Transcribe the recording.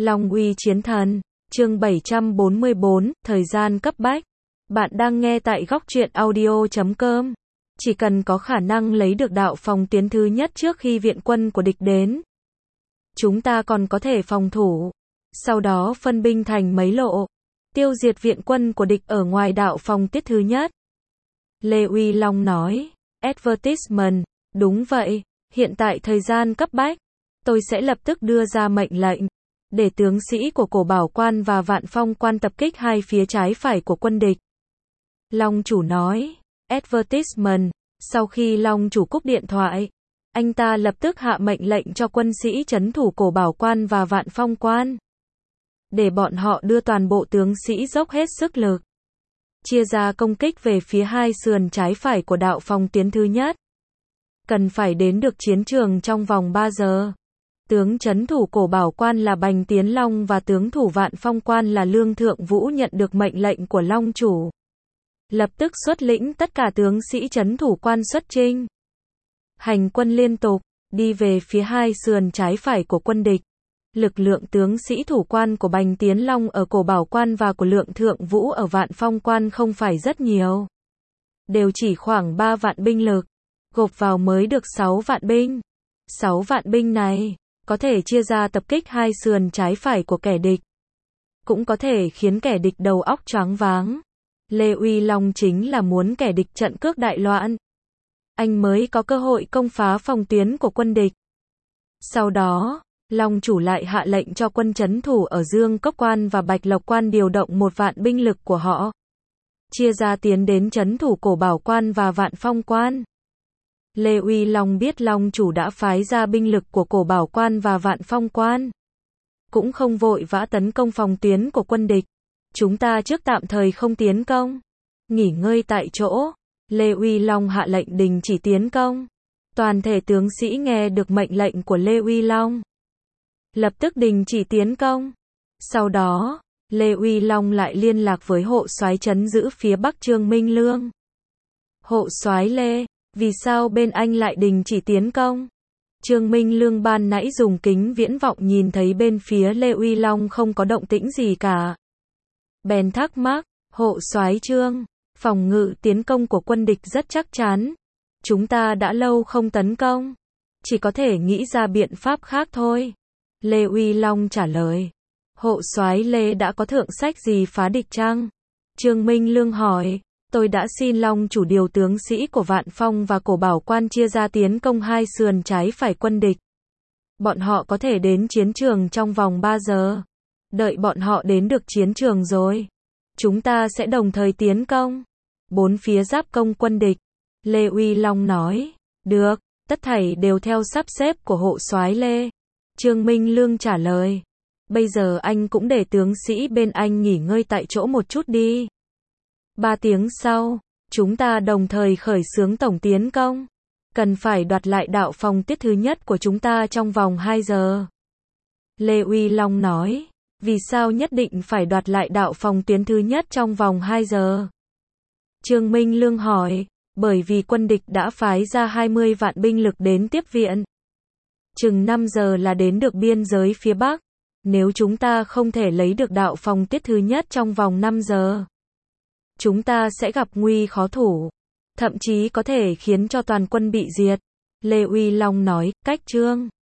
Long uy chiến thần, chương 744, thời gian cấp bách. Bạn đang nghe tại góc truyện audio.com. Chỉ cần có khả năng lấy được đạo phòng tuyến thứ nhất trước khi viện quân của địch đến, chúng ta còn có thể phòng thủ. Sau đó phân binh thành mấy lộ, tiêu diệt viện quân của địch ở ngoài đạo phòng tiết thứ nhất. Lê Uy Long nói, advertisement, đúng vậy, hiện tại thời gian cấp bách, tôi sẽ lập tức đưa ra mệnh lệnh, để tướng sĩ của Cổ Bảo Quan và Vạn Phong Quan tập kích hai phía trái phải của quân địch. Long chủ nói, advertisement, sau khi Long chủ cúp điện thoại, anh ta lập tức hạ mệnh lệnh cho quân sĩ trấn thủ Cổ Bảo Quan và Vạn Phong Quan, để bọn họ đưa toàn bộ tướng sĩ dốc hết sức lực, chia ra công kích về phía hai sườn trái phải của đạo phòng tuyến thứ nhất. Cần phải đến được chiến trường trong vòng 3 giờ. Tướng trấn thủ Cổ Bảo Quan là Bành Tiến Long và tướng thủ Vạn Phong Quan là Lương Thượng Vũ nhận được mệnh lệnh của Long chủ, lập tức xuất lĩnh tất cả tướng sĩ trấn thủ quan xuất chinh, hành quân liên tục, đi về phía hai sườn trái phải của quân địch. Lực lượng tướng sĩ thủ quan của Bành Tiến Long ở Cổ Bảo Quan và của Lương Thượng Vũ ở Vạn Phong Quan không phải rất nhiều, đều chỉ khoảng 3 vạn binh lực, gộp vào mới được 6 vạn binh. 6 vạn binh này có thể chia ra tập kích hai sườn trái phải của kẻ địch, cũng có thể khiến kẻ địch đầu óc choáng váng. Lê Uy Long chính là muốn kẻ địch trận cước đại loạn, anh mới có cơ hội công phá phòng tuyến của quân địch. Sau đó, Long chủ lại hạ lệnh cho quân trấn thủ ở Dương Cốc Quan và Bạch Lộc Quan điều động 1 vạn binh lực của họ, chia ra tiến đến trấn thủ Cổ Bảo Quan và Vạn Phong Quan. Lê Uy Long biết Long chủ đã phái ra binh lực của Cổ Bảo Quan và Vạn Phong Quan, cũng không vội vã tấn công phòng tuyến của quân địch. Chúng ta trước tạm thời không tiến công, nghỉ ngơi tại chỗ. Lê Uy Long hạ lệnh đình chỉ tiến công. Toàn thể tướng sĩ nghe được mệnh lệnh của Lê Uy Long, lập tức đình chỉ tiến công. Sau đó, Lê Uy Long lại liên lạc với hộ soái trấn giữ phía Bắc Trương Minh Lương. Hộ soái Lê, vì sao bên anh lại đình chỉ tiến công? Trương Minh Lương ban nãy dùng kính viễn vọng nhìn thấy bên phía Lê Uy Long không có động tĩnh gì cả, bèn thắc mắc, hộ soái Trương, phòng ngự tiến công của quân địch rất chắc chắn, chúng ta đã lâu không tấn công, chỉ có thể nghĩ ra biện pháp khác thôi. Lê Uy Long trả lời, hộ soái Lê đã có thượng sách gì phá địch chăng? Trương Minh Lương hỏi, tôi đã xin Long chủ điều tướng sĩ của Vạn Phong và Cổ Bảo Quan chia ra tiến công hai sườn trái phải quân địch. Bọn họ có thể đến chiến trường trong vòng 3 giờ. Đợi bọn họ đến được chiến trường rồi, chúng ta sẽ đồng thời tiến công 4 phía giáp công quân địch. Lê Uy Long nói, được, tất thảy đều theo sắp xếp của hộ soái Lê. Trương Minh Lương trả lời, bây giờ anh cũng để tướng sĩ bên anh nghỉ ngơi tại chỗ một chút đi. 3 tiếng sau, chúng ta đồng thời khởi xướng tổng tiến công. Cần phải đoạt lại đạo phòng tiết thứ nhất của chúng ta trong vòng 2 giờ. Lê Uy Long nói, vì sao nhất định phải đoạt lại đạo phòng tuyến thứ nhất trong vòng 2 giờ? Trương Minh Lương hỏi, bởi vì quân địch đã phái ra 20 vạn binh lực đến tiếp viện. Chừng 5 giờ là đến được biên giới phía Bắc. Nếu chúng ta không thể lấy được đạo phòng tiết thứ nhất trong vòng 5 giờ, chúng ta sẽ gặp nguy khó thủ, thậm chí có thể khiến cho toàn quân bị diệt. Lê Uy Long nói, cách Trương